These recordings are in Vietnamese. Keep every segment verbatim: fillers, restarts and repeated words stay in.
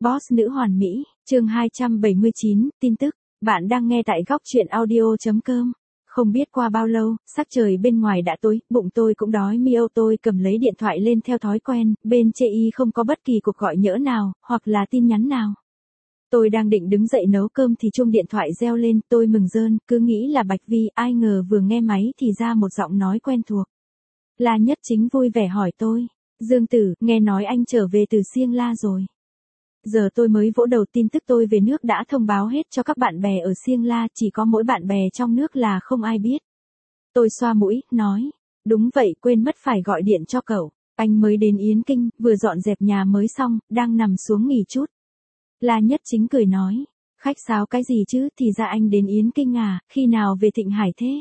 Boss nữ hoàn mỹ, chương hai trăm bảy mươi chín, tin tức. Bạn đang nghe tại góc truyện audio.com. Không biết qua bao lâu, sắc trời bên ngoài đã tối, bụng tôi cũng đói miêu. Tôi cầm lấy điện thoại lên theo thói quen, bên chê y không có bất kỳ cuộc gọi nhỡ nào, hoặc là tin nhắn nào. Tôi đang định đứng dậy nấu cơm thì chuông điện thoại reo lên, tôi mừng rơn, cứ nghĩ là Bạch Vi, ai ngờ vừa nghe máy thì ra một giọng nói quen thuộc. La Nhất Chính vui vẻ hỏi tôi, Dương Tử, nghe nói anh trở về từ Siêng La rồi. Giờ tôi mới vỗ đầu, tin tức tôi về nước đã thông báo hết cho các bạn bè ở Siêng La, chỉ có mỗi bạn bè trong nước là không ai biết. Tôi xoa mũi, nói, đúng vậy, quên mất phải gọi điện cho cậu, anh mới đến Yến Kinh, vừa dọn dẹp nhà mới xong, đang nằm xuống nghỉ chút. La Nhất Chính cười nói, khách sáo cái gì chứ, thì ra anh đến Yến Kinh à, khi nào về Thịnh Hải thế?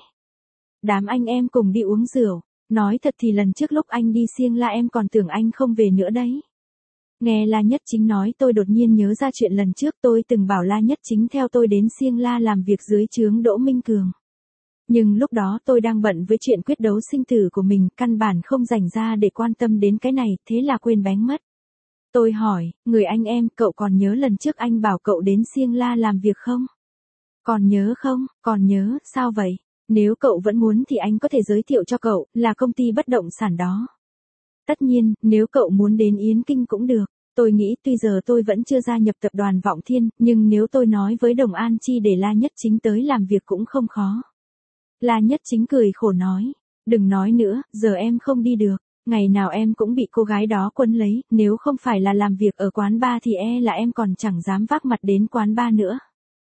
Đám anh em cùng đi uống rượu, nói thật thì lần trước lúc anh đi Siêng La em còn tưởng anh không về nữa đấy. Nghe La Nhất Chính nói tôi đột nhiên nhớ ra chuyện lần trước tôi từng bảo La Nhất Chính theo tôi đến Siêng La làm việc dưới trướng Đỗ Minh Cường. Nhưng lúc đó tôi đang bận với chuyện quyết đấu sinh tử của mình, căn bản không dành ra để quan tâm đến cái này, thế là quên bén mất. Tôi hỏi, người anh em, cậu còn nhớ lần trước anh bảo cậu đến Siêng La làm việc không? Còn nhớ không? Còn nhớ, sao vậy? Nếu cậu vẫn muốn thì anh có thể giới thiệu cho cậu, là công ty bất động sản đó. Tất nhiên, nếu cậu muốn đến Yến Kinh cũng được. Tôi nghĩ tuy giờ tôi vẫn chưa gia nhập tập đoàn Vọng Thiên, nhưng nếu tôi nói với Đồng An Chi để La Nhất Chính tới làm việc cũng không khó. La Nhất Chính cười khổ nói, đừng nói nữa, giờ em không đi được. Ngày nào em cũng bị cô gái đó quấn lấy, nếu không phải là làm việc ở quán bar thì e là em còn chẳng dám vác mặt đến quán bar nữa.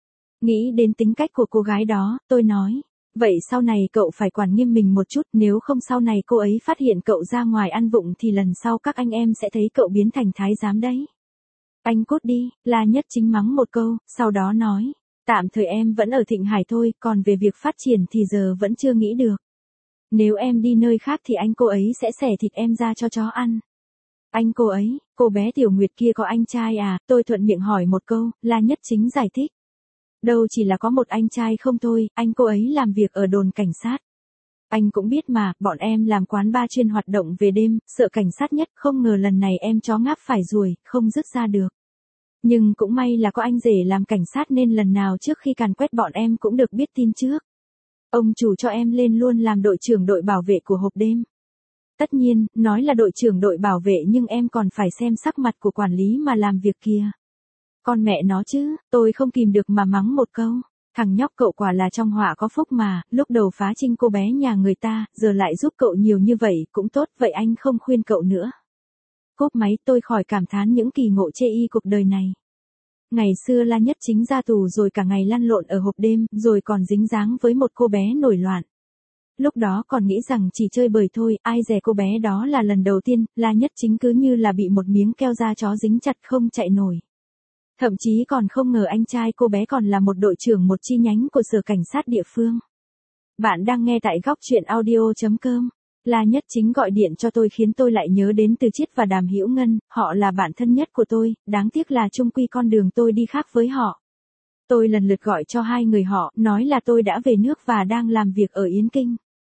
Nghĩ đến tính cách của cô gái đó, tôi nói, vậy sau này cậu phải quản nghiêm mình một chút, nếu không sau này cô ấy phát hiện cậu ra ngoài ăn vụng thì lần sau các anh em sẽ thấy cậu biến thành thái giám đấy. Anh cút đi, La Nhất Chính mắng một câu, sau đó nói, tạm thời em vẫn ở Thịnh Hải thôi, còn về việc phát triển thì giờ vẫn chưa nghĩ được. Nếu em đi nơi khác thì anh cô ấy sẽ xẻ thịt em ra cho chó ăn. Anh cô ấy, cô bé Tiểu Nguyệt kia có anh trai à, tôi thuận miệng hỏi một câu, La Nhất Chính giải thích. Đâu chỉ là có một anh trai không thôi, anh cô ấy làm việc ở đồn cảnh sát. Anh cũng biết mà, bọn em làm quán bar chuyên hoạt động về đêm, sợ cảnh sát nhất, không ngờ lần này em chó ngáp phải ruồi, không dứt ra được. Nhưng cũng may là có anh rể làm cảnh sát nên lần nào trước khi càn quét bọn em cũng được biết tin trước. Ông chủ cho em lên luôn làm đội trưởng đội bảo vệ của hộp đêm. Tất nhiên, nói là đội trưởng đội bảo vệ nhưng em còn phải xem sắc mặt của quản lý mà làm việc kia. Con mẹ nó chứ, tôi không kìm được mà mắng một câu. Thằng nhóc cậu quả là trong họa có phúc mà, lúc đầu phá trinh cô bé nhà người ta, giờ lại giúp cậu nhiều như vậy, cũng tốt, vậy anh không khuyên cậu nữa. Cúp máy, tôi khỏi cảm thán những kỳ ngộ chê y cuộc đời này. Ngày xưa La Nhất Chính ra tù rồi cả ngày lăn lộn ở hộp đêm, rồi còn dính dáng với một cô bé nổi loạn. Lúc đó còn nghĩ rằng chỉ chơi bời thôi, ai dè cô bé đó là lần đầu tiên, La Nhất Chính cứ như là bị một miếng keo da chó dính chặt không chạy nổi. Thậm chí còn không ngờ anh trai cô bé còn là một đội trưởng một chi nhánh của sở cảnh sát địa phương. Bạn đang nghe tại góc truyện audio.com. La Nhất Chính gọi điện cho tôi khiến tôi lại nhớ đến Từ Chiết và Đàm Hữu Ngân, họ là bạn thân nhất của tôi, đáng tiếc là chung quy con đường tôi đi khác với họ. Tôi lần lượt gọi cho hai người họ, nói là tôi đã về nước và đang làm việc ở Yến Kinh.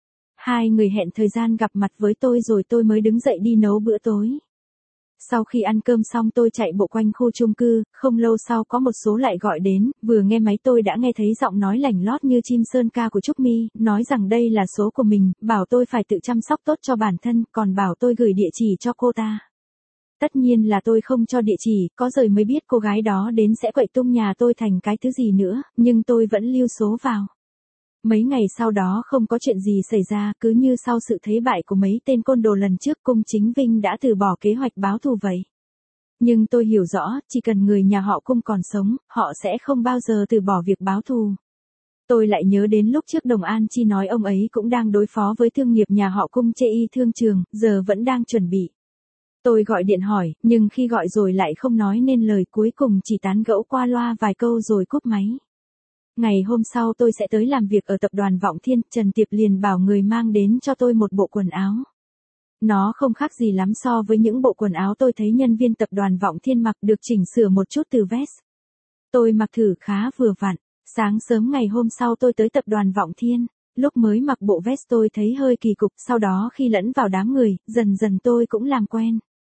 Hai người hẹn thời gian gặp mặt với tôi rồi tôi mới đứng dậy đi nấu bữa tối. Sau khi ăn cơm xong tôi chạy bộ quanh khu chung cư, không lâu sau có một số lại gọi đến, vừa nghe máy tôi đã nghe thấy giọng nói lảnh lót như chim sơn ca của Trúc Mi, nói rằng đây là số của mình, bảo tôi phải tự chăm sóc tốt cho bản thân, còn bảo tôi gửi địa chỉ cho cô ta. Tất nhiên là tôi không cho địa chỉ, có rồi mới biết cô gái đó đến sẽ quậy tung nhà tôi thành cái thứ gì nữa, nhưng tôi vẫn lưu số vào. Mấy ngày sau đó không có chuyện gì xảy ra, cứ như sau sự thất bại của mấy tên côn đồ lần trước Cung Chính Vinh đã từ bỏ kế hoạch báo thù vậy. Nhưng tôi hiểu rõ, chỉ cần người nhà họ Cung còn sống, họ sẽ không bao giờ từ bỏ việc báo thù. Tôi lại nhớ đến lúc trước Đồng An Chi nói ông ấy cũng đang đối phó với thương nghiệp nhà họ Cung chê y thương trường, giờ vẫn đang chuẩn bị. Tôi gọi điện hỏi, nhưng khi gọi rồi lại không nói nên lời, cuối cùng chỉ tán gẫu qua loa vài câu rồi cúp máy. Ngày hôm sau tôi sẽ tới làm việc ở tập đoàn Vọng Thiên, Trần Tiệp liền bảo người mang đến cho tôi một bộ quần áo. Nó không khác gì lắm so với những bộ quần áo tôi thấy nhân viên tập đoàn Vọng Thiên mặc, được chỉnh sửa một chút từ vest. Tôi mặc thử khá vừa vặn. Sáng sớm ngày hôm sau tôi tới tập đoàn Vọng Thiên. Lúc mới mặc bộ vest tôi thấy hơi kỳ cục, sau đó khi lẫn vào đám người, dần dần tôi cũng làm quen.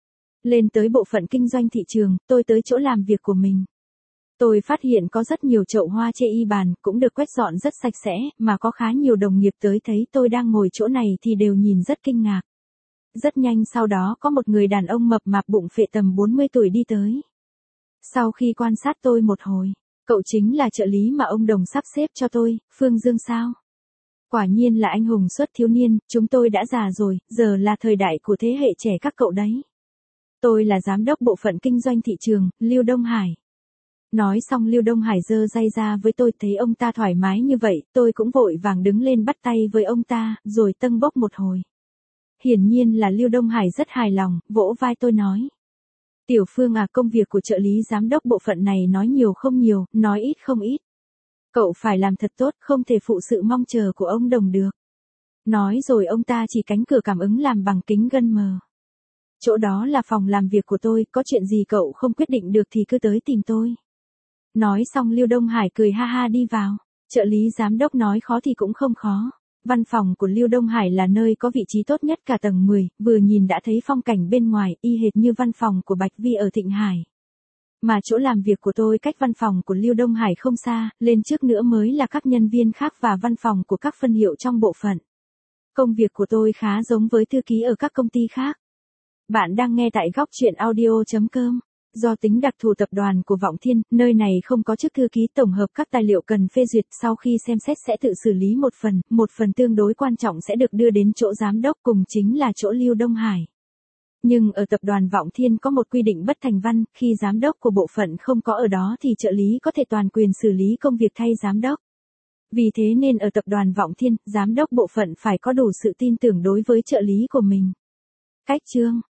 Lên tới bộ phận kinh doanh thị trường, tôi tới chỗ làm việc của mình. Tôi phát hiện có rất nhiều chậu hoa chê y bàn, cũng được quét dọn rất sạch sẽ, mà có khá nhiều đồng nghiệp tới thấy tôi đang ngồi chỗ này thì đều nhìn rất kinh ngạc. Rất nhanh sau đó có một người đàn ông mập mạp bụng phệ tầm bốn mươi tuổi đi tới. Sau khi quan sát tôi một hồi, cậu chính là trợ lý mà ông Đồng sắp xếp cho tôi, Phương Dương sao? Quả nhiên là anh hùng xuất thiếu niên, chúng tôi đã già rồi, giờ là thời đại của thế hệ trẻ các cậu đấy. Tôi là giám đốc bộ phận kinh doanh thị trường, Lưu Đông Hải. Nói xong Lưu Đông Hải giơ tay ra với tôi, thấy ông ta thoải mái như vậy, tôi cũng vội vàng đứng lên bắt tay với ông ta, rồi tâng bốc một hồi. Hiển nhiên là Lưu Đông Hải rất hài lòng, vỗ vai tôi nói. Tiểu Phương à, công việc của trợ lý giám đốc bộ phận này nói nhiều không nhiều, nói ít không ít. Cậu phải làm thật tốt, không thể phụ sự mong chờ của ông Đồng được. Nói rồi ông ta chỉ cánh cửa cảm ứng làm bằng kính gân mờ. Chỗ đó là phòng làm việc của tôi, có chuyện gì cậu không quyết định được thì cứ tới tìm tôi. Nói xong Lưu Đông Hải cười ha ha đi vào. Trợ lý giám đốc nói khó thì cũng không khó. Văn phòng của Lưu Đông Hải là nơi có vị trí tốt nhất cả tầng mười, vừa nhìn đã thấy phong cảnh bên ngoài y hệt như văn phòng của Bạch Vi ở Thịnh Hải. Mà chỗ làm việc của tôi cách văn phòng của Lưu Đông Hải không xa, lên trước nữa mới là các nhân viên khác và văn phòng của các phân hiệu trong bộ phận. Công việc của tôi khá giống với thư ký ở các công ty khác. Bạn đang nghe tại góc truyện audio chấm com. Do tính đặc thù tập đoàn của Vọng Thiên, nơi này không có chức thư ký tổng hợp các tài liệu cần phê duyệt, sau khi xem xét sẽ tự xử lý một phần, một phần tương đối quan trọng sẽ được đưa đến chỗ giám đốc cùng chính là chỗ Lưu Đông Hải. Nhưng ở tập đoàn Vọng Thiên có một quy định bất thành văn, khi giám đốc của bộ phận không có ở đó thì trợ lý có thể toàn quyền xử lý công việc thay giám đốc. Vì thế nên ở tập đoàn Vọng Thiên, giám đốc bộ phận phải có đủ sự tin tưởng đối với trợ lý của mình. Cách chương